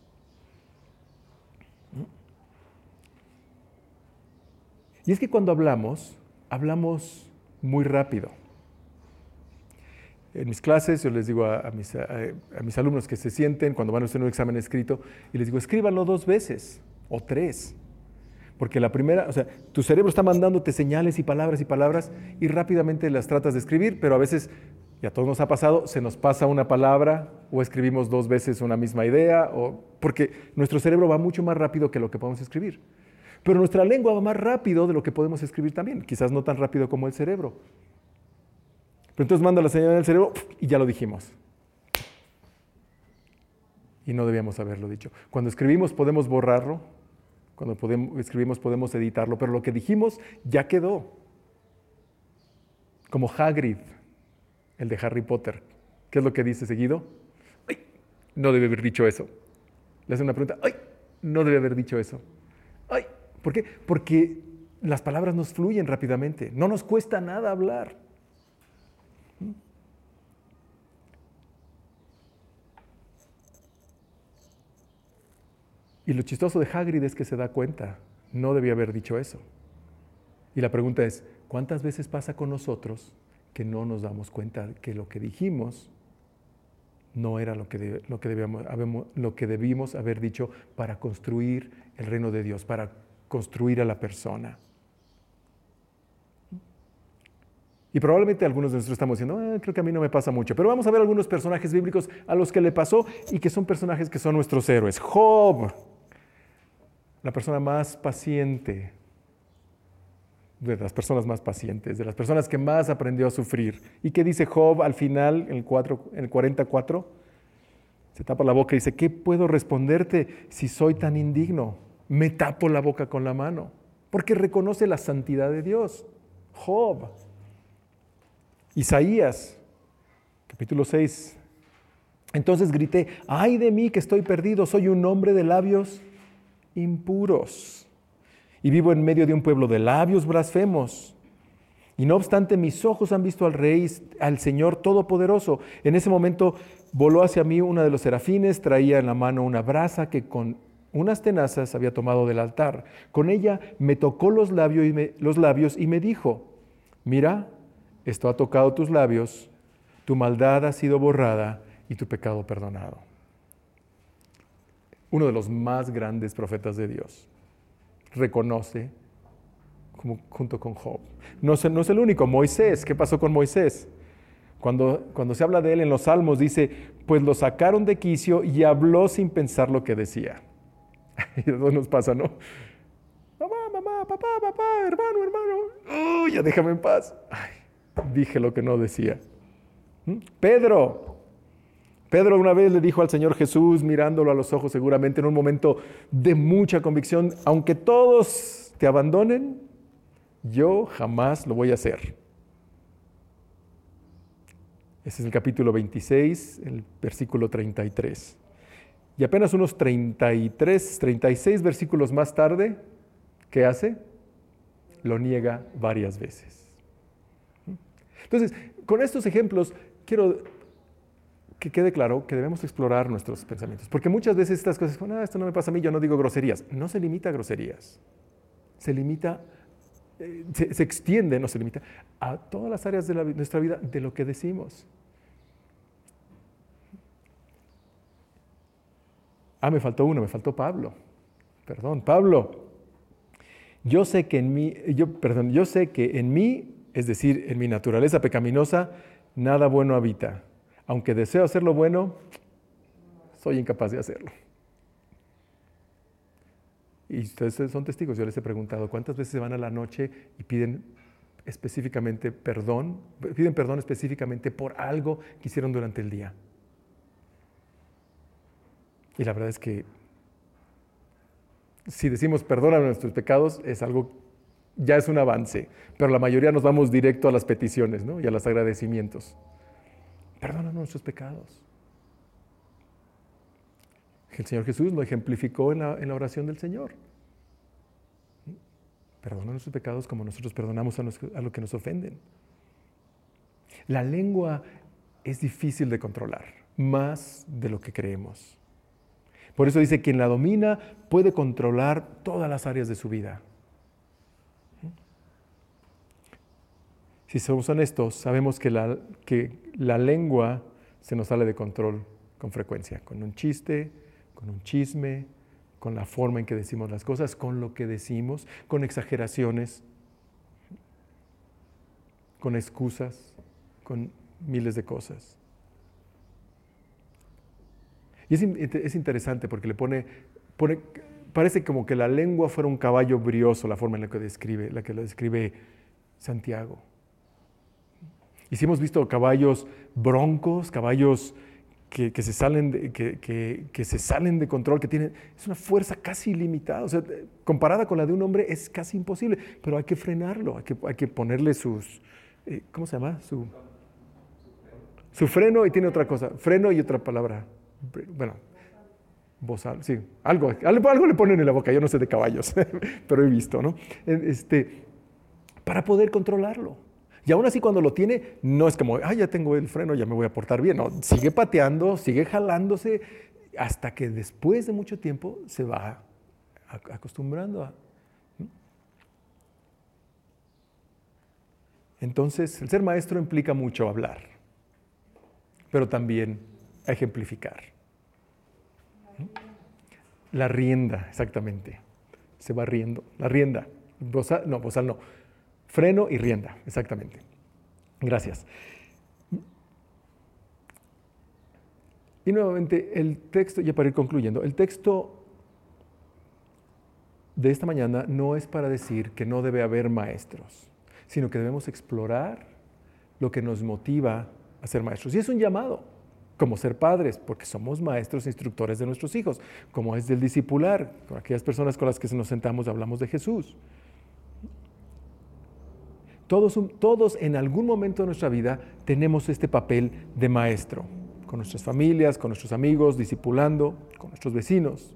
Y es que cuando hablamos, hablamos muy rápido. En mis clases yo les digo a, a, mis, a, a mis alumnos que se sienten cuando van a hacer un examen escrito y les digo, escríbanlo dos veces o tres. Porque la primera, o sea, tu cerebro está mandándote señales y palabras y palabras y rápidamente las tratas de escribir, pero a veces, y a todos nos ha pasado, se nos pasa una palabra o escribimos dos veces una misma idea, o, porque nuestro cerebro va mucho más rápido que lo que podemos escribir. Pero nuestra lengua va más rápido de lo que podemos escribir también, quizás no tan rápido como el cerebro. Pero entonces manda la señal del cerebro y ya lo dijimos. Y no debíamos haberlo dicho. Cuando escribimos podemos borrarlo, cuando podemos, escribimos podemos editarlo, pero lo que dijimos ya quedó. Como Hagrid, el de Harry Potter. ¿Qué es lo que dice seguido? ¡Ay! No debe haber dicho eso. Le hace una pregunta. ¡Ay! No debe haber dicho eso. ¡Ay! ¿Por qué? Porque las palabras nos fluyen rápidamente. No nos cuesta nada hablar. Y lo chistoso de Hagrid es que se da cuenta, no debía haber dicho eso. Y la pregunta es, ¿cuántas veces pasa con nosotros que no nos damos cuenta que lo que dijimos no era lo que, de, lo que, debíamos, habemos, lo que debimos haber dicho para construir el reino de Dios, para construir a la persona? Y probablemente algunos de nosotros estamos diciendo, ah, creo que a mí no me pasa mucho, pero vamos a ver algunos personajes bíblicos a los que le pasó y que son personajes que son nuestros héroes. Job, la persona más paciente, de las personas más pacientes, de las personas que más aprendió a sufrir. ¿Y qué dice Job al final, en el, cuatro, en el cuarenta y cuatro? Se tapa la boca y dice, ¿qué puedo responderte si soy tan indigno? Me tapo la boca con la mano, porque reconoce la santidad de Dios. Job. Isaías, capítulo seis. Entonces grité, ay de mí que estoy perdido, soy un hombre de labios impuros y vivo en medio de un pueblo de labios blasfemos. Y no obstante mis ojos han visto al Rey, al Señor Todopoderoso. En ese momento voló hacia mí uno de los serafines, traía en la mano una brasa que con unas tenazas había tomado del altar. Con ella me tocó los labios y me, los labios y me dijo, mira, esto ha tocado tus labios, tu maldad ha sido borrada y tu pecado perdonado. Uno de los más grandes profetas de Dios reconoce, como, junto con Job. No es, no es el único, Moisés. ¿Qué pasó con Moisés? Cuando, cuando se habla de él en los Salmos, dice, pues lo sacaron de quicio y habló sin pensar lo que decía. Y eso nos pasa, ¿no? Mamá, mamá, papá, papá, hermano, hermano. Uy, ya déjame en paz. Ay, dije lo que no decía. ¿Mm? Pedro. Pedro una vez le dijo al Señor Jesús, mirándolo a los ojos seguramente en un momento de mucha convicción, aunque todos te abandonen, yo jamás lo voy a hacer. Ese es el capítulo veintiséis, el versículo treinta y tres. Y apenas unos treinta y tres, treinta y seis versículos más tarde, ¿qué hace? Lo niega varias veces. Entonces, con estos ejemplos, quiero que quede claro que debemos explorar nuestros pensamientos. Porque muchas veces estas cosas, ah, esto no me pasa a mí, yo no digo groserías. No se limita a groserías. Se limita, eh, se, se extiende, no se limita, a todas las áreas de la, nuestra vida de lo que decimos. Ah, me faltó uno, me faltó Pablo. Perdón, Pablo. Yo sé que en mí, yo, perdón, yo sé que en mí, es decir, en mi naturaleza pecaminosa, nada bueno habita. Aunque deseo hacer lo bueno, soy incapaz de hacerlo. Y ustedes son testigos, yo les he preguntado, ¿cuántas veces se van a la noche y piden específicamente perdón, piden perdón específicamente por algo que hicieron durante el día? Y la verdad es que si decimos perdóname nuestros pecados, es algo, ya es un avance, pero la mayoría nos vamos directo a las peticiones, ¿no? Y a los agradecimientos. Perdónanos nuestros pecados. El Señor Jesús lo ejemplificó en la, en la oración del Señor. Perdona nuestros pecados como nosotros perdonamos a, los, a los que nos ofenden. La lengua es difícil de controlar, más de lo que creemos. Por eso dice, quien la domina puede controlar todas las áreas de su vida. Si somos honestos, sabemos que la, que la lengua se nos sale de control con frecuencia, con un chiste, con un chisme, con la forma en que decimos las cosas, con lo que decimos, con exageraciones, con excusas, con miles de cosas. Y es, es interesante porque le pone, pone, parece como que la lengua fuera un caballo brioso, la forma en la que describe, la que lo describe Santiago. Y si hemos visto caballos broncos, caballos que, que, se salen de, que, que, que se salen de control, que tienen, es una fuerza casi ilimitada, o sea, comparada con la de un hombre es casi imposible, pero hay que frenarlo, hay que, hay que ponerle sus, eh, ¿cómo se llama? Su, su freno, y tiene otra cosa, freno y otra palabra, bueno, bozal, sí, algo, algo, algo le ponen en la boca, yo no sé de caballos, pero he visto, ¿no? Este, para poder controlarlo. Y aún así cuando lo tiene, no es como, ah, ya tengo el freno, ya me voy a portar bien. No, sigue pateando, sigue jalándose, hasta que después de mucho tiempo se va acostumbrando a... Entonces, el ser maestro implica mucho hablar, pero también ejemplificar. La rienda, exactamente. Se va riendo. La rienda. Bozal, no, bozal no. Freno y rienda, exactamente. Gracias. Y nuevamente el texto, ya para ir concluyendo, el texto de esta mañana no es para decir que no debe haber maestros, sino que debemos explorar lo que nos motiva a ser maestros. Y es un llamado, como ser padres, porque somos maestros e instructores de nuestros hijos, como es del discipular, con aquellas personas con las que nos sentamos y hablamos de Jesús. Todos, todos en algún momento de nuestra vida tenemos este papel de maestro, con nuestras familias, con nuestros amigos, discipulando, con nuestros vecinos.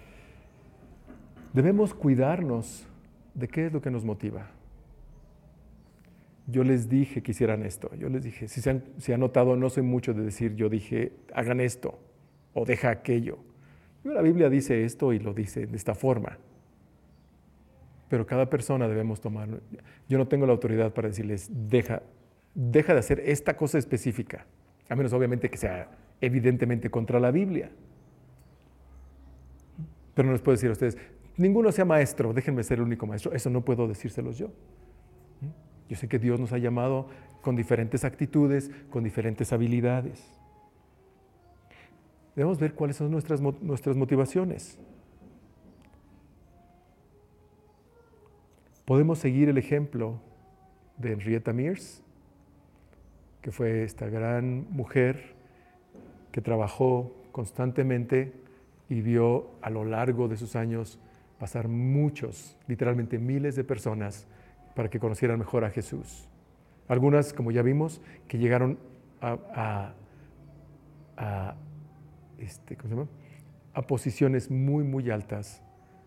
Debemos cuidarnos de qué es lo que nos motiva. Yo les dije que hicieran esto, yo les dije, si se han, si han notado, no soy mucho de decir, yo dije, hagan esto, o deja aquello. La Biblia dice esto y lo dice de esta forma. Pero cada persona debemos tomar. Yo no tengo la autoridad para decirles, deja, deja de hacer esta cosa específica, a menos obviamente que sea evidentemente contra la Biblia. Pero no les puedo decir a ustedes, ninguno sea maestro, déjenme ser el único maestro. Eso no puedo decírselos yo. Yo sé que Dios nos ha llamado con diferentes actitudes, con diferentes habilidades. Debemos ver cuáles son nuestras, nuestras motivaciones. Podemos seguir el ejemplo de Henrietta Mears, que fue esta gran mujer que trabajó constantemente y vio a lo largo de sus años pasar muchos, literalmente miles de personas para que conocieran mejor a Jesús. Algunas, como ya vimos, que llegaron a, a, a, este, ¿cómo se llama? a posiciones muy, muy altas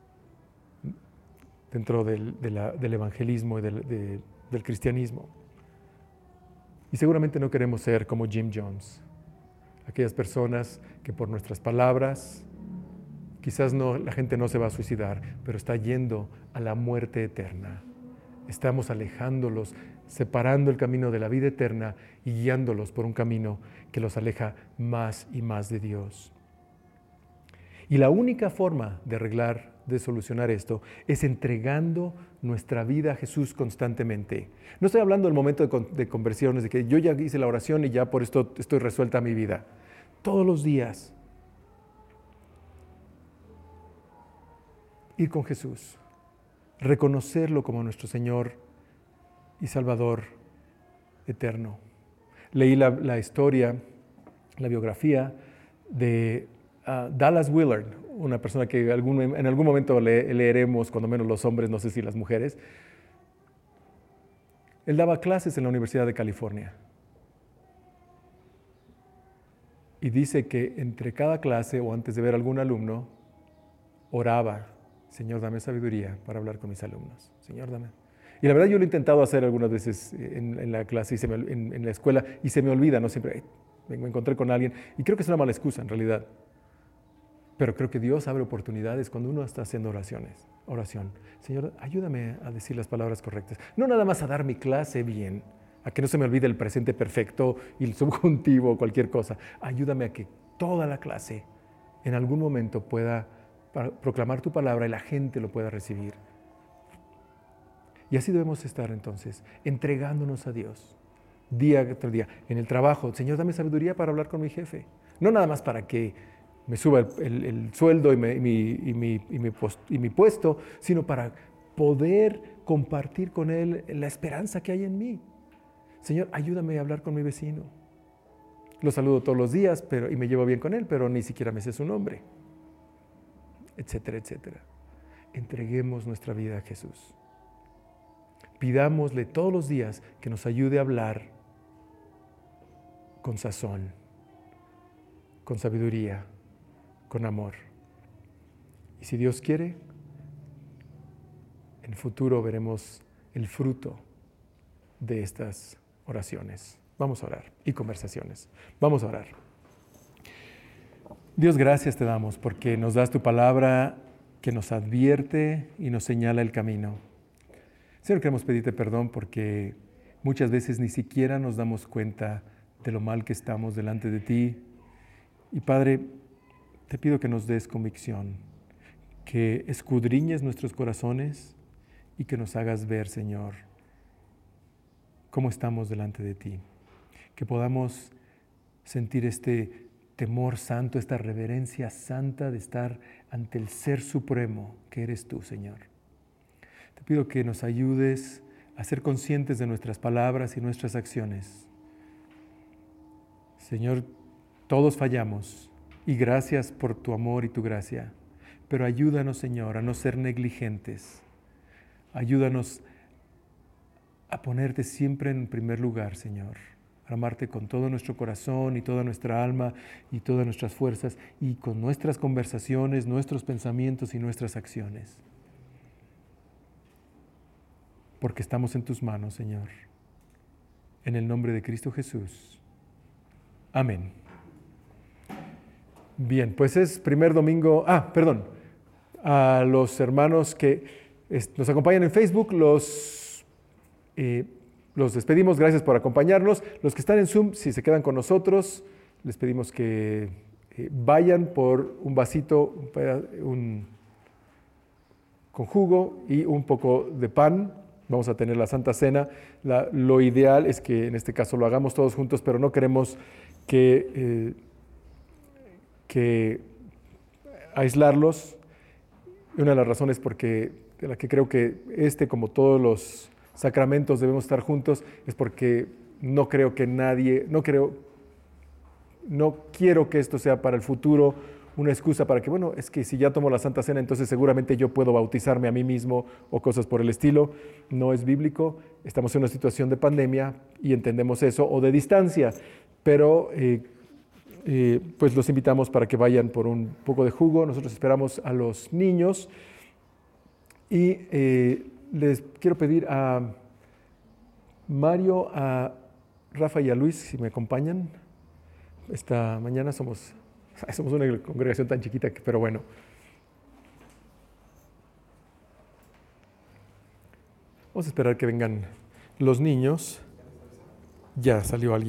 dentro del, de la, del evangelismo y del, de, del cristianismo. Y seguramente no queremos ser como Jim Jones, aquellas personas que por nuestras palabras, quizás no, la gente no se va a suicidar, pero está yendo a la muerte eterna. Estamos alejándolos, separando el camino de la vida eterna y guiándolos por un camino que los aleja más y más de Dios. Y la única forma de arreglar de solucionar esto es entregando nuestra vida a Jesús constantemente. No estoy hablando del momento de, con, de conversiones, de que yo ya hice la oración y ya por esto estoy resuelta mi vida. Todos los días. Ir con Jesús. Reconocerlo como nuestro Señor y Salvador eterno. Leí la, la historia, la biografía de uh, Dallas Willard, una persona que algún, en algún momento le, leeremos, cuando menos los hombres, no sé si las mujeres. Él daba clases en la Universidad de California. Y dice que entre cada clase o antes de ver a algún alumno, oraba, Señor, dame sabiduría para hablar con mis alumnos. Señor, dame. Y la verdad yo lo he intentado hacer algunas veces en, en la clase, y se me, en, en la escuela, y se me olvida, ¿no? Siempre me, me encontré con alguien, y creo que es una mala excusa en realidad. Pero creo que Dios abre oportunidades cuando uno está haciendo oraciones, oración. Señor, ayúdame a decir las palabras correctas. No nada más a dar mi clase bien, a que no se me olvide el presente perfecto y el subjuntivo o cualquier cosa. Ayúdame a que toda la clase en algún momento pueda proclamar tu palabra y la gente lo pueda recibir. Y así debemos estar entonces, entregándonos a Dios, día tras día. En el trabajo, Señor, dame sabiduría para hablar con mi jefe. No nada más para que me suba el, el, el sueldo y, me, y, mi, y, mi, y, mi post, y mi puesto, sino para poder compartir con él la esperanza que hay en mí. Señor, ayúdame a hablar con mi vecino. Lo saludo todos los días pero, y me llevo bien con él, pero ni siquiera me sé su nombre. Etcétera, etcétera. Entreguemos nuestra vida a Jesús. Pidámosle todos los días que nos ayude a hablar con sazón, con sabiduría, con amor. Y si Dios quiere, en el futuro veremos el fruto de estas oraciones. Vamos a orar y conversaciones. Vamos a orar. Dios, gracias te damos porque nos das tu palabra que nos advierte y nos señala el camino. Señor, queremos pedirte perdón porque muchas veces ni siquiera nos damos cuenta de lo mal que estamos delante de ti. Y Padre, te pido que nos des convicción, que escudriñes nuestros corazones y que nos hagas ver, Señor, cómo estamos delante de ti. Que podamos sentir este temor santo, esta reverencia santa de estar ante el Ser Supremo que eres tú, Señor. Te pido que nos ayudes a ser conscientes de nuestras palabras y nuestras acciones. Señor, todos fallamos y gracias por tu amor y tu gracia, pero ayúdanos, Señor, a no ser negligentes. Ayúdanos a ponerte siempre en primer lugar, Señor. A amarte con todo nuestro corazón y toda nuestra alma y todas nuestras fuerzas y con nuestras conversaciones, nuestros pensamientos y nuestras acciones. Porque estamos en tus manos, Señor. En el nombre de Cristo Jesús. Amén. Bien, pues es primer domingo. Ah, perdón. A los hermanos que nos acompañan en Facebook, los, eh, los despedimos. Gracias por acompañarnos. Los que están en Zoom, si se quedan con nosotros, les pedimos que eh, vayan por un vasito un, un, con jugo y un poco de pan. Vamos a tener la Santa Cena. La, lo ideal es que en este caso lo hagamos todos juntos, pero no queremos que, eh, que aislarlos. Una de las razones porque, de la que creo que este, como todos los sacramentos, debemos estar juntos, es porque no creo que nadie, no creo, no quiero que esto sea para el futuro una excusa para que, bueno, es que si ya tomo la Santa Cena, entonces seguramente yo puedo bautizarme a mí mismo o cosas por el estilo. No es bíblico, estamos en una situación de pandemia y entendemos eso, o de distancia, pero eh, eh, pues los invitamos para que vayan por un poco de jugo. Nosotros esperamos a los niños y eh, les quiero pedir a Mario, a Rafa y a Luis, si me acompañan. Esta mañana somos... Somos una congregación tan chiquita, que, pero bueno. Vamos a esperar que vengan los niños. Ya salió alguien.